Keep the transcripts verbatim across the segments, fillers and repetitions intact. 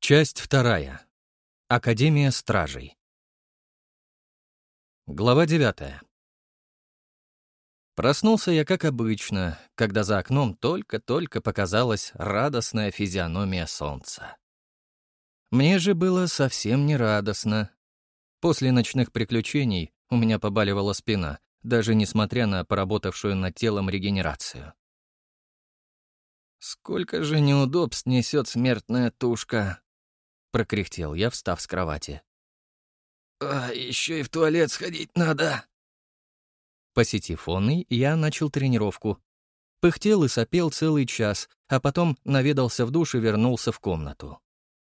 Часть вторая. Академия стражей. Глава девятая. Проснулся я, как обычно, когда за окном только-только показалась радостная физиономия солнца. Мне же было совсем не радостно. После ночных приключений у меня побаливала спина, даже несмотря на поработавшую над телом регенерацию. «Сколько же неудобств несет смертная тушка!» — прокряхтел я, встав с кровати. «А еще и в туалет сходить надо!» Посетив онный, я начал тренировку. Пыхтел и сопел целый час, а потом наведался в душ и вернулся в комнату.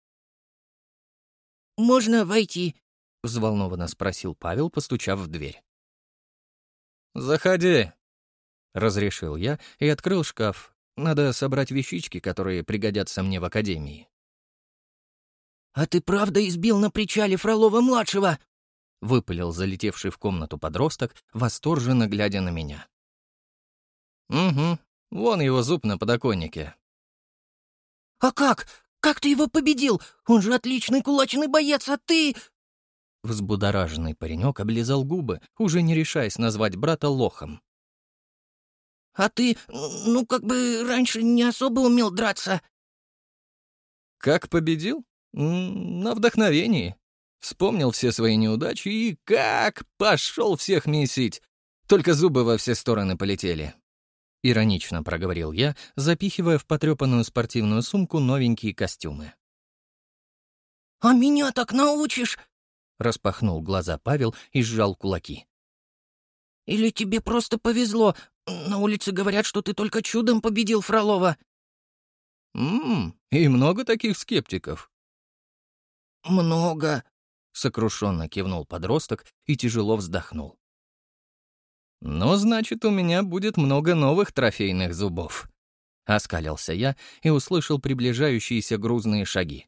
«Можно войти?» — взволнованно спросил Павел, постучав в дверь. «Заходи!» — разрешил я и открыл шкаф. Надо собрать вещички, которые пригодятся мне в академии. «А ты правда избил на причале Фролова-младшего?» — выпалил залетевший в комнату подросток, восторженно глядя на меня. «Угу, вон его зуб на подоконнике». «А как? Как ты его победил? Он же отличный кулачный боец, а ты...» Взбудораженный паренек облизал губы, уже не решаясь назвать брата лохом. «А ты, ну, как бы раньше не особо умел драться». Как победил? М, На вдохновении. Вспомнил все свои неудачи и как пошел всех месить. Только зубы во все стороны полетели. Иронично проговорил я, запихивая в потрепанную спортивную сумку новенькие костюмы. «А меня так научишь?» — распахнул глаза Павел и сжал кулаки. «Или тебе просто повезло? На улице говорят, что ты только чудом победил Фролова». «Ммм, и много таких скептиков?» «Много», — сокрушенно кивнул подросток и тяжело вздохнул. «Ну, значит, у меня будет много новых трофейных зубов», — оскалился я и услышал приближающиеся грузные шаги.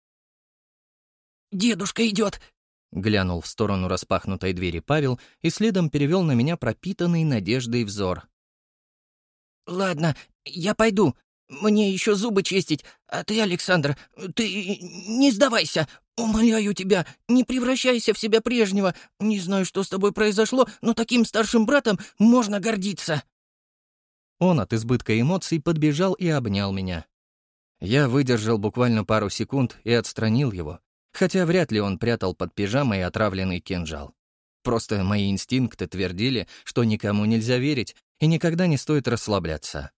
«Дедушка идет!» — глянул в сторону распахнутой двери Павел и следом перевел на меня пропитанный надеждой взор. «Ладно, я пойду. Мне еще зубы чистить. А ты, Александр, ты не сдавайся. Умоляю тебя, не превращайся в себя прежнего. Не знаю, что с тобой произошло, но таким старшим братом можно гордиться». Он от избытка эмоций подбежал и обнял меня. Я выдержал буквально пару секунд и отстранил его, хотя вряд ли он прятал под пижамой отравленный кинжал. Просто мои инстинкты твердили, что никому нельзя верить и никогда не стоит расслабляться.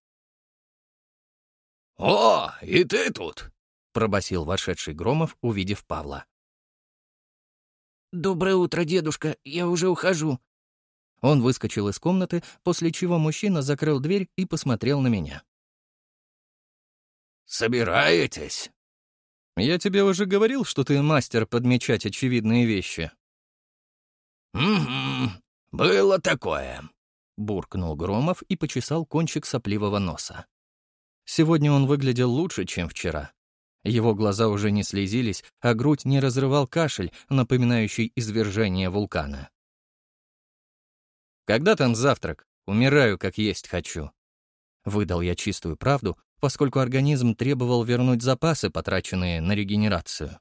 «О, и ты тут!» — пробасил вошедший Громов, увидев Павла. «Доброе утро, дедушка, я уже ухожу». Он выскочил из комнаты, после чего мужчина закрыл дверь и посмотрел на меня. «Собираетесь?» «Я тебе уже говорил, что ты мастер подмечать очевидные вещи». «Угу, было такое», — буркнул Громов и почесал кончик сопливого носа. Сегодня он выглядел лучше, чем вчера. Его глаза уже не слезились, а грудь не разрывал кашель, напоминающий извержение вулкана. «Когда там завтрак? Умираю, как есть хочу». Выдал я чистую правду, поскольку организм требовал вернуть запасы, потраченные на регенерацию.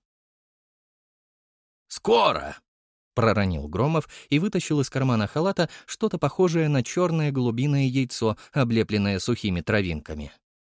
«Скоро!» — проронил Громов и вытащил из кармана халата что-то похожее на черное голубиное яйцо, облепленное сухими травинками.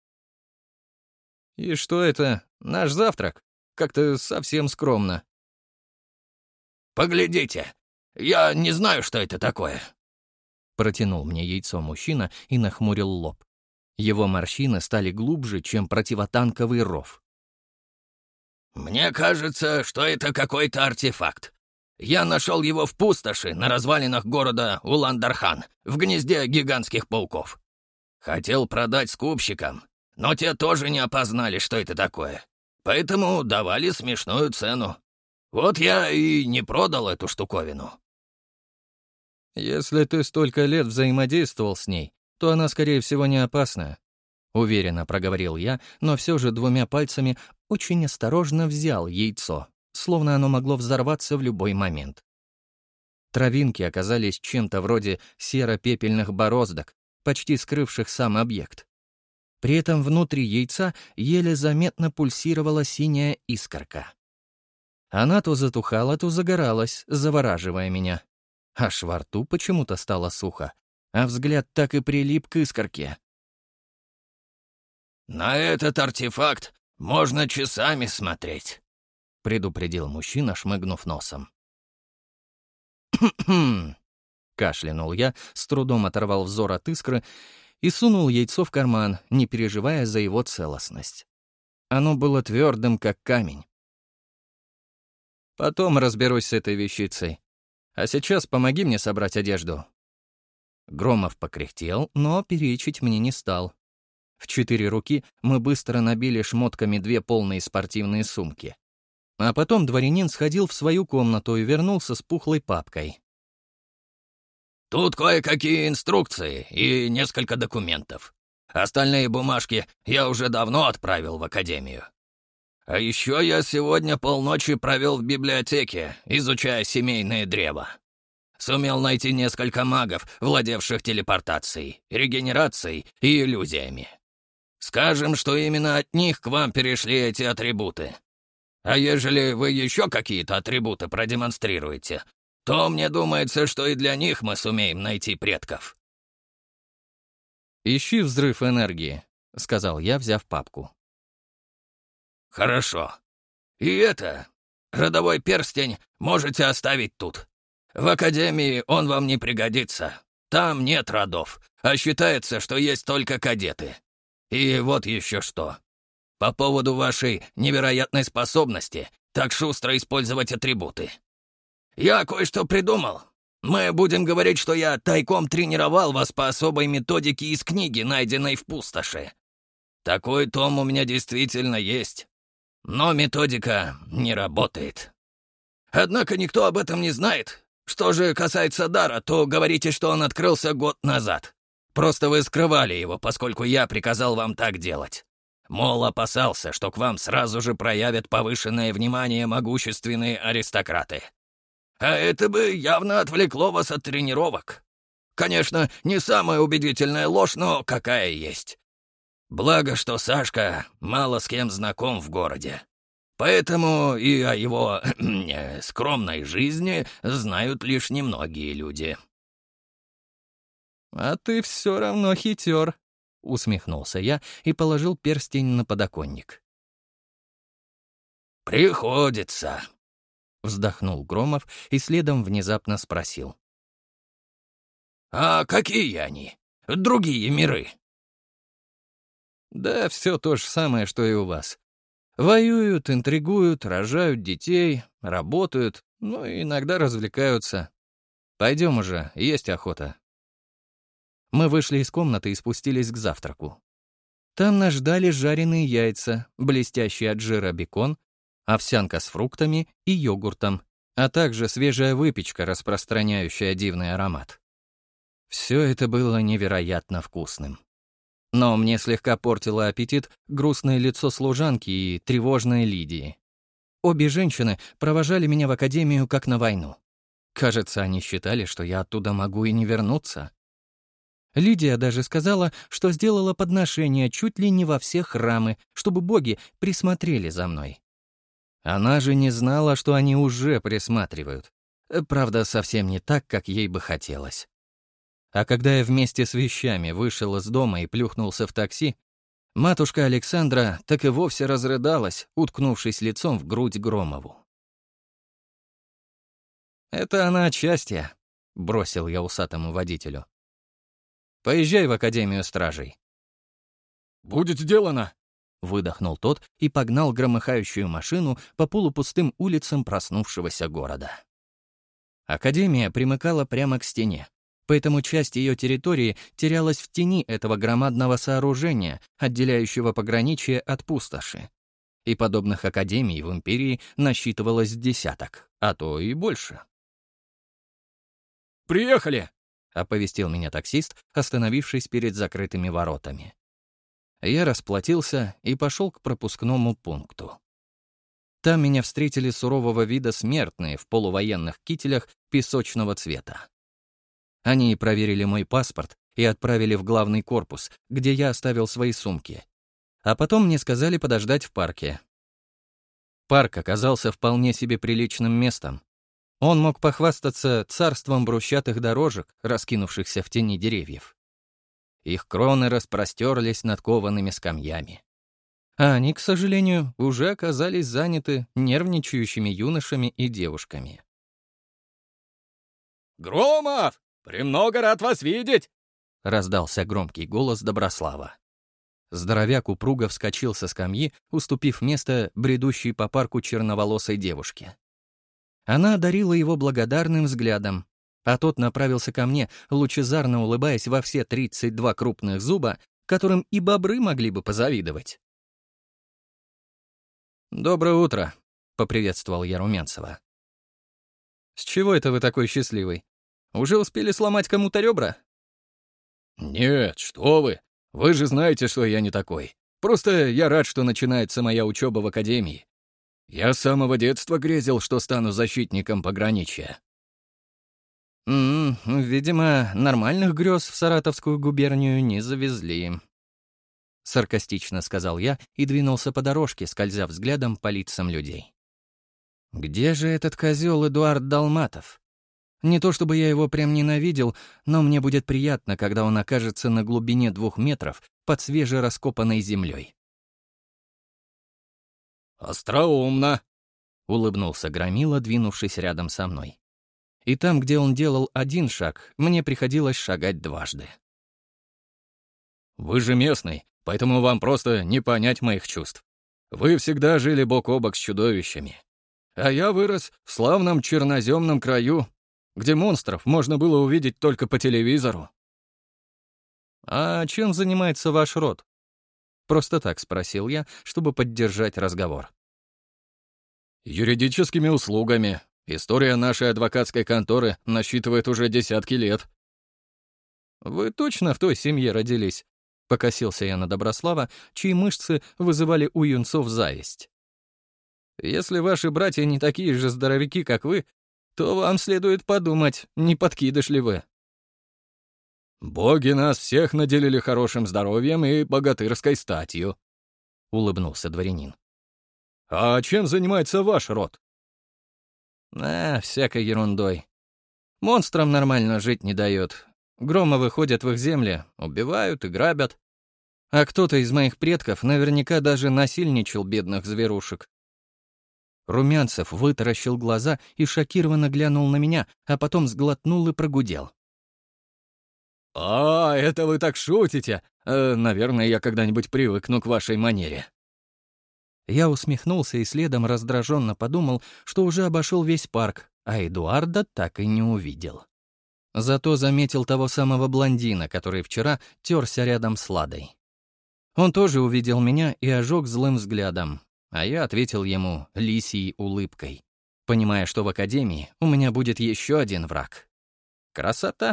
«И что это? Наш завтрак? Как-то совсем скромно». «Поглядите, я не знаю, что это такое». Протянул мне яйцо мужчина и нахмурил лоб. Его морщины стали глубже, чем противотанковый ров. «Мне кажется, что это какой-то артефакт. Я нашел его в пустоши на развалинах города Улан-Дархан, в гнезде гигантских пауков. Хотел продать скупщикам, но те тоже не опознали, что это такое. Поэтому давали смешную цену. Вот я и не продал эту штуковину». «Если ты столько лет взаимодействовал с ней, то она, скорее всего, не опасна», — уверенно проговорил я, но все же двумя пальцами очень осторожно взял яйцо, словно оно могло взорваться в любой момент. Травинки оказались чем-то вроде серо-пепельных бороздок, почти скрывших сам объект. При этом внутри яйца еле заметно пульсировала синяя искорка. Она то затухала, то загоралась, завораживая меня. Аж во рту почему-то стало сухо, а взгляд так и прилип к искорке. «На этот артефакт можно часами смотреть», — предупредил мужчина, шмыгнув носом. «Кхм!» — кашлянул я, с трудом оторвал взор от искры и сунул яйцо в карман, не переживая за его целостность. Оно было твердым, как камень. «Потом разберусь с этой вещицей. А сейчас помоги мне собрать одежду». Громов покряхтел, но перечить мне не стал. В четыре руки мы быстро набили шмотками две полные спортивные сумки. А потом дворянин сходил в свою комнату и вернулся с пухлой папкой. «Тут кое-какие инструкции и несколько документов. Остальные бумажки я уже давно отправил в академию. А еще я сегодня полночи провел в библиотеке, изучая семейное древо. Сумел найти несколько магов, владевших телепортацией, регенерацией и иллюзиями. Скажем, что именно от них к вам перешли эти атрибуты. А ежели вы еще какие-то атрибуты продемонстрируете, то мне думается, что и для них мы сумеем найти предков». «Ищи взрыв энергии», — сказал я, взяв папку. «Хорошо. И это, родовой перстень можете оставить тут. В академии он вам не пригодится. Там нет родов, а считается, что есть только кадеты. И вот еще что. По поводу вашей невероятной способности так шустро использовать атрибуты. Я кое-что придумал. Мы будем говорить, что я тайком тренировал вас по особой методике из книги, найденной в пустоши. Такой том у меня действительно есть. Но методика не работает. Однако никто об этом не знает. Что же касается дара, то говорите, что он открылся год назад. Просто вы скрывали его, поскольку я приказал вам так делать. Мол, опасался, что к вам сразу же проявят повышенное внимание могущественные аристократы. А это бы явно отвлекло вас от тренировок. Конечно, не самая убедительная ложь, но какая есть. Благо, что Сашка мало с кем знаком в городе. Поэтому и о его скромной жизни знают лишь немногие люди. «А ты все равно хитер», — усмехнулся я и положил перстень на подоконник. «Приходится», — вздохнул Громов и следом внезапно спросил. «А какие они? Другие миры?» «Да все то же самое, что и у вас. Воюют, интригуют, рожают детей, работают, ну и иногда развлекаются. Пойдем уже, есть охота». Мы вышли из комнаты и спустились к завтраку. Там нас ждали жареные яйца, блестящий от жира бекон, овсянка с фруктами и йогуртом, а также свежая выпечка, распространяющая дивный аромат. Все это было невероятно вкусным. Но мне слегка портило аппетит грустное лицо служанки и тревожной Лидии. Обе женщины провожали меня в академию как на войну. Кажется, они считали, что я оттуда могу и не вернуться. Лидия даже сказала, что сделала подношение чуть ли не во все храмы, чтобы боги присмотрели за мной. Она же не знала, что они уже присматривают. Правда, совсем не так, как ей бы хотелось. А когда я вместе с вещами вышел из дома и плюхнулся в такси, матушка Александра так и вовсе разрыдалась, уткнувшись лицом в грудь Громову. «Это она от счастья», — бросил я усатому водителю. «Поезжай в Академию стражей». «Будет сделано», — выдохнул тот и погнал громыхающую машину по полупустым улицам проснувшегося города. Академия примыкала прямо к стене, поэтому часть ее территории терялась в тени этого громадного сооружения, отделяющего пограничье от пустоши. И подобных академий в империи насчитывалось десяток, а то и больше. «Приехали!» — оповестил меня таксист, остановившись перед закрытыми воротами. Я расплатился и пошел к пропускному пункту. Там меня встретили сурового вида смертные в полувоенных кителях песочного цвета. Они проверили мой паспорт и отправили в главный корпус, где я оставил свои сумки. А потом мне сказали подождать в парке. Парк оказался вполне себе приличным местом. Он мог похвастаться царством брусчатых дорожек, раскинувшихся в тени деревьев. Их кроны распростерлись над коваными скамьями. А они, к сожалению, уже оказались заняты нервничающими юношами и девушками. «Громов! Премного рад вас видеть!» — раздался громкий голос Доброслава. Здоровяк упруго вскочил со скамьи, уступив место бредущей по парку черноволосой девушке. Она одарила его благодарным взглядом, а тот направился ко мне, лучезарно улыбаясь во все тридцать два крупных зуба, которым и бобры могли бы позавидовать. «Доброе утро», — поприветствовал я Румянцева. «С чего это вы такой счастливый? Уже успели сломать кому-то ребра?» «Нет, что вы! Вы же знаете, что я не такой. Просто я рад, что начинается моя учеба в академии. Я с самого детства грезил, что стану защитником пограничья». «М-м, видимо, нормальных грез в Саратовскую губернию не завезли», — саркастично сказал я и двинулся по дорожке, скользя взглядом по лицам людей. «Где же этот козел Эдуард Долматов? Не то чтобы я его прям ненавидел, но мне будет приятно, когда он окажется на глубине двух метров под свежераскопанной землей». «Остроумно», — улыбнулся Громила, двинувшись рядом со мной. И там, где он делал один шаг, мне приходилось шагать дважды. «Вы же местный, поэтому вам просто не понять моих чувств. Вы всегда жили бок о бок с чудовищами. А я вырос в славном черноземном краю, где монстров можно было увидеть только по телевизору». «А чем занимается ваш род?» Просто так спросил я, чтобы поддержать разговор. «Юридическими услугами. История нашей адвокатской конторы насчитывает уже десятки лет». «Вы точно в той семье родились?» — покосился я на Доброслава, чьи мышцы вызывали у юнцов зависть. «Если ваши братья не такие же здоровяки, как вы, то вам следует подумать, не подкидыш ли вы». «Боги нас всех наделили хорошим здоровьем и богатырской статью», — улыбнулся дворянин. «А чем занимается ваш род?» «А, всякой ерундой. Монстрам нормально жить не дает. Громовы ходят в их земли, убивают и грабят. А кто-то из моих предков наверняка даже насильничал бедных зверушек». Румянцев вытаращил глаза и шокированно глянул на меня, а потом сглотнул и прогудел. «А, это вы так шутите? Э, наверное, я когда-нибудь привыкну к вашей манере». Я усмехнулся и следом раздраженно подумал, что уже обошел весь парк, а Эдуарда так и не увидел. Зато заметил того самого блондина, который вчера терся рядом с Ладой. Он тоже увидел меня и ожег злым взглядом, а я ответил ему лисьей улыбкой, понимая, что в академии у меня будет еще один враг. Красота!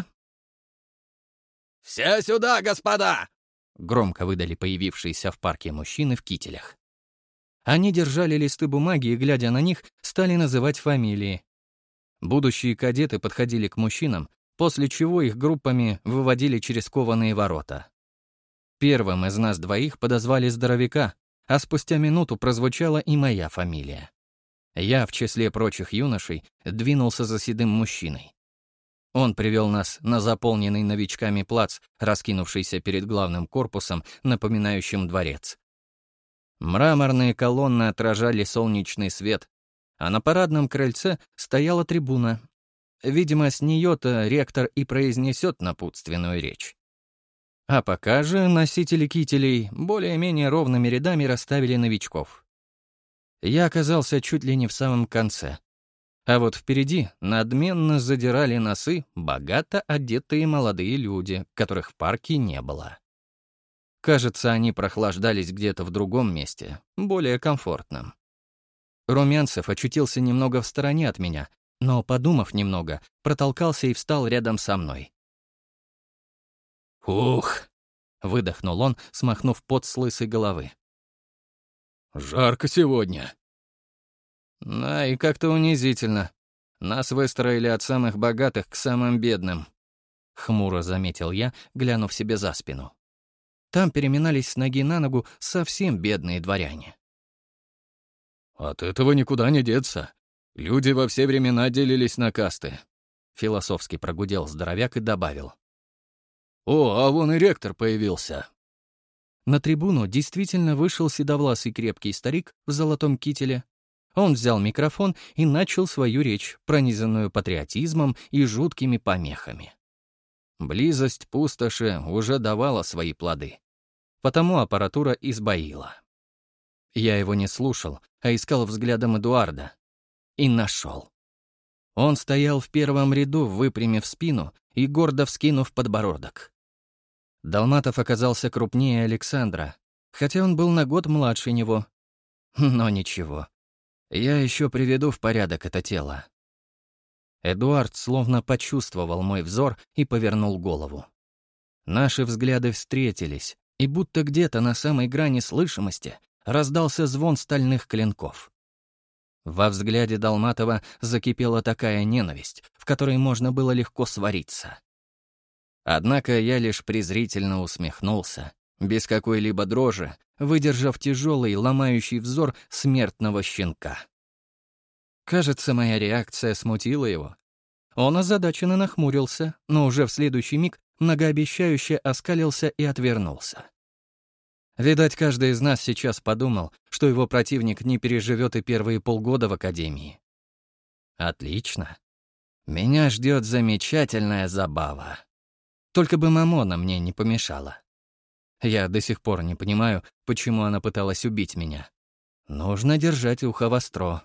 «Все сюда, господа!» — громко выдали появившиеся в парке мужчины в кителях. Они держали листы бумаги и, глядя на них, стали называть фамилии. Будущие кадеты подходили к мужчинам, после чего их группами выводили через кованые ворота. Первым из нас двоих подозвали здоровяка, а спустя минуту прозвучала и моя фамилия. Я, в числе прочих юношей, двинулся за седым мужчиной. Он привел нас на заполненный новичками плац, раскинувшийся перед главным корпусом, напоминающим дворец. Мраморные колонны отражали солнечный свет, а на парадном крыльце стояла трибуна. Видимо, с нее-то ректор и произнесет напутственную речь. А пока же носители кителей более-менее ровными рядами расставили новичков. Я оказался чуть ли не в самом конце. А вот впереди надменно задирали носы богато одетые молодые люди, которых в парке не было. Кажется, они прохлаждались где-то в другом месте, более комфортном. Румянцев очутился немного в стороне от меня, но, подумав немного, протолкался и встал рядом со мной. «Ух!» — выдохнул он, смахнув пот с лысой головы. «Жарко сегодня». Да, и как-то унизительно. Нас выстроили от самых богатых к самым бедным. хмуро заметил я, глянув себе за спину. Там переминались с ноги на ногу совсем бедные дворяне. «От этого никуда не деться. Люди во все времена делились на касты», — философски прогудел здоровяк и добавил. «О, а вон и ректор появился». На трибуну действительно вышел седовласый крепкий старик в золотом кителе. Он взял микрофон и начал свою речь, пронизанную патриотизмом и жуткими помехами. Близость пустоши уже давала свои плоды, потому аппаратура избоила. Я его не слушал, а искал взглядом Эдуарда. И нашел. Он стоял в первом ряду, выпрямив спину и гордо вскинув подбородок. Долматов оказался крупнее Александра, хотя он был на год младше него. Но ничего. Я еще приведу в порядок это тело. Эдуард словно почувствовал мой взор и повернул голову. Наши взгляды встретились, и будто где-то на самой грани слышимости раздался звон стальных клинков. Во взгляде Долматова закипела такая ненависть, в которой можно было легко свариться. Однако я лишь презрительно усмехнулся, без какой-либо дрожи, выдержав тяжелый, ломающий взор смертного щенка. Кажется, моя реакция смутила его. Он озадаченно нахмурился, но уже в следующий миг многообещающе оскалился и отвернулся. Видать, каждый из нас сейчас подумал, что его противник не переживет и первые полгода в академии. Отлично. Меня ждет замечательная забава. Только бы Мамона мне не помешала. Я до сих пор не понимаю, почему она пыталась убить меня. Нужно держать ухо востро.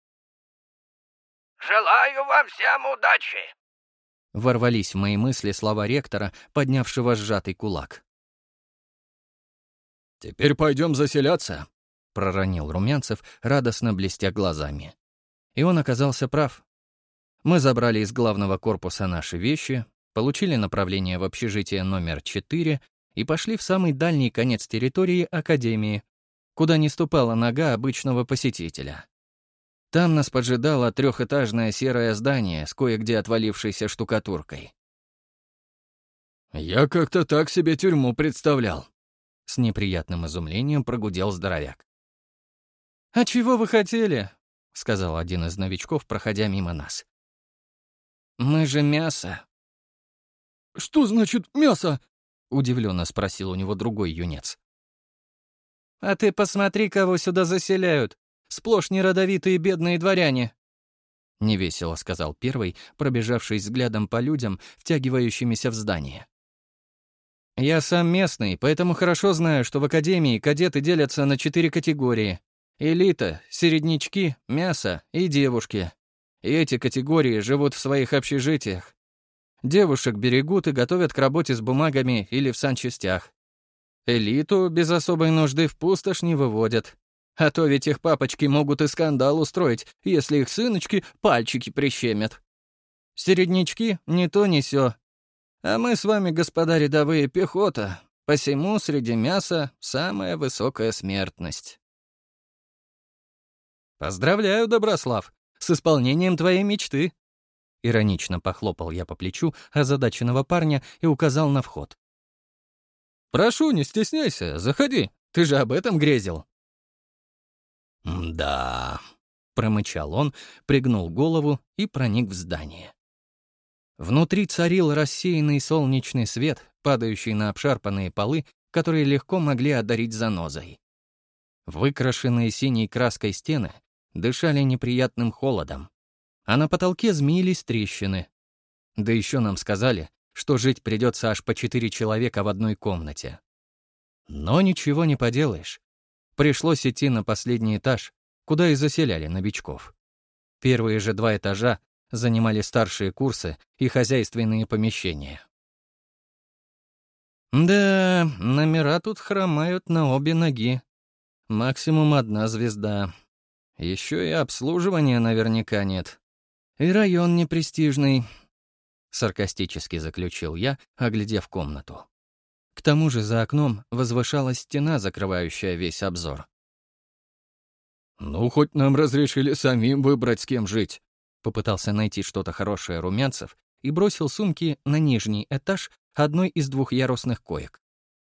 «Желаю вам всем удачи!» Ворвались в мои мысли слова ректора, поднявшего сжатый кулак. «Теперь пойдем заселяться», — проронил Румянцев, радостно блестя глазами. И он оказался прав. Мы забрали из главного корпуса наши вещи, получили направление в общежитие номер четыре и пошли в самый дальний конец территории Академии, куда не ступала нога обычного посетителя. Там нас поджидало трехэтажное серое здание с кое-где отвалившейся штукатуркой. «Я как-то так себе тюрьму представлял», — с неприятным изумлением прогудел здоровяк. «А чего вы хотели?» — сказал один из новичков, проходя мимо нас. «Мы же мясо». «Что значит мясо?» — удивленно спросил у него другой юнец. «А ты посмотри, кого сюда заселяют. Сплошь неродовитые бедные дворяне», — невесело сказал первый, пробежавшись взглядом по людям, втягивающимися в здание. «Я сам местный, поэтому хорошо знаю, что в академии кадеты делятся на четыре категории. Элита, середнячки, мясо и девушки. И эти категории живут в своих общежитиях. Девушек берегут и готовят к работе с бумагами или в санчастях. Элиту без особой нужды в пустошь не выводят. А то ведь их папочки могут и скандал устроить, если их сыночки пальчики прищемят. Середнячки — ни то, ни сё. А мы с вами, господа рядовые, пехота, посему среди мяса самая высокая смертность». «Поздравляю, Доброслав, с исполнением твоей мечты!» Иронично похлопал я по плечу озадаченного парня и указал на вход. «Прошу, не стесняйся, заходи, ты же об этом грезил». «Да», — промычал он, пригнул голову и проник в здание. Внутри царил рассеянный солнечный свет, падающий на обшарпанные полы, которые легко могли одарить занозой. Выкрашенные синей краской стены дышали неприятным холодом, а на потолке змеились трещины. Да еще нам сказали, что жить придется аж по четыре человека в одной комнате. Но ничего не поделаешь. Пришлось идти на последний этаж, куда и заселяли новичков. Первые же два этажа занимали старшие курсы и хозяйственные помещения. Да, номера тут хромают на обе ноги. Максимум одна звезда. Еще и обслуживания наверняка нет. И район непрестижный, — саркастически заключил я, оглядев комнату. К тому же за окном возвышалась стена, закрывающая весь обзор. «Ну, хоть нам разрешили самим выбрать, с кем жить», — попытался найти что-то хорошее Румянцев и бросил сумки на нижний этаж одной из двухъярусных коек.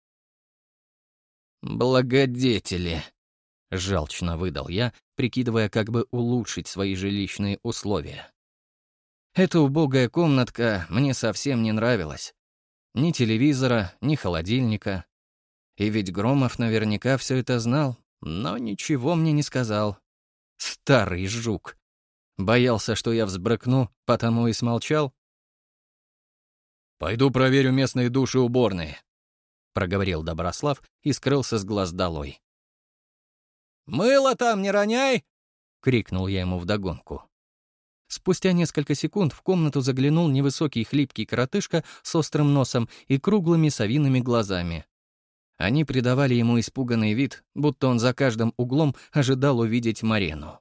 «Благодетели!» — жалчно выдал я, прикидывая, как бы улучшить свои жилищные условия. Эта убогая комнатка мне совсем не нравилась. Ни телевизора, ни холодильника. И ведь Громов наверняка все это знал, но ничего мне не сказал. Старый жук. Боялся, что я взбрыкну, потому и смолчал. «Пойду проверю местные души уборные», — проговорил Доброслав и скрылся с глаз долой. «Мыло там не роняй!» — крикнул я ему вдогонку. Спустя несколько секунд в комнату заглянул невысокий хлипкий коротышка с острым носом и круглыми совиными глазами. Они придавали ему испуганный вид, будто он за каждым углом ожидал увидеть Марену.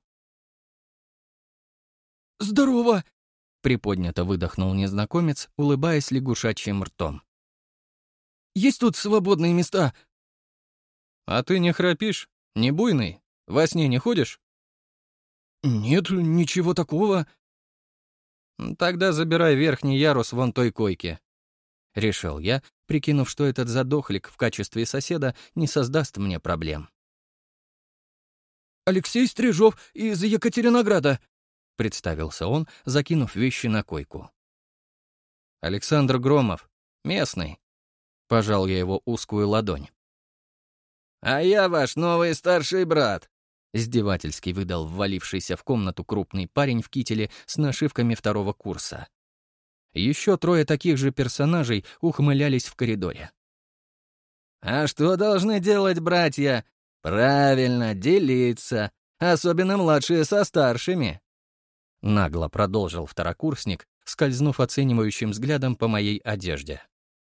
«Здорово!» — приподнято выдохнул незнакомец, улыбаясь лягушачьим ртом. «Есть тут свободные места?» «А ты не храпишь? Не буйный? Во сне не ходишь?» «Нет, ничего такого». «Тогда забирай верхний ярус вон той койки», — решил я, прикинув, что этот задохлик в качестве соседа не создаст мне проблем. «Алексей Стрижов из Екатеринограда», — представился он, закинув вещи на койку. «Александр Громов, местный», — пожал я его узкую ладонь. «А я ваш новый старший брат», — издевательски выдал ввалившийся в комнату крупный парень в кителе с нашивками второго курса. Еще трое таких же персонажей ухмылялись в коридоре. «А что должны делать братья? Правильно, делиться, особенно младшие со старшими», — нагло продолжил второкурсник, скользнув оценивающим взглядом по моей одежде.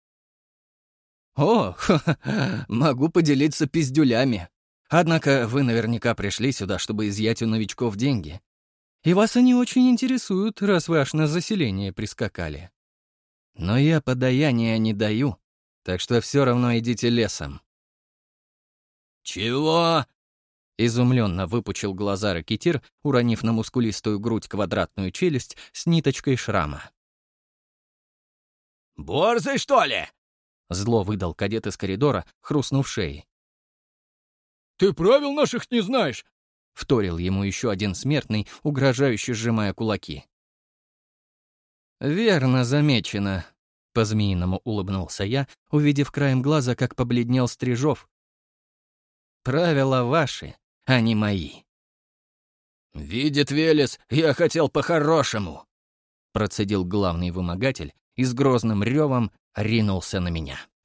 «О, ха-ха, могу поделиться пиздюлями. Однако вы наверняка пришли сюда, чтобы изъять у новичков деньги. И вас они очень интересуют, раз вы аж на заселение прискакали. Но я подаяния не даю, так что все равно идите лесом». «Чего?» — изумленно выпучил глаза ракетир, уронив на мускулистую грудь квадратную челюсть с ниточкой шрама. «Борзый, что ли?» — зло выдал кадет из коридора, хрустнув шеей. «Ты правил наших не знаешь!» — вторил ему еще один смертный, угрожающе сжимая кулаки. «Верно замечено», — по-змеиному улыбнулся я, увидев краем глаза, как побледнел Стрижов. «Правила ваши, а не мои». «Видит Велес, я хотел по-хорошему», — процедил главный вымогатель и с грозным ревом ринулся на меня.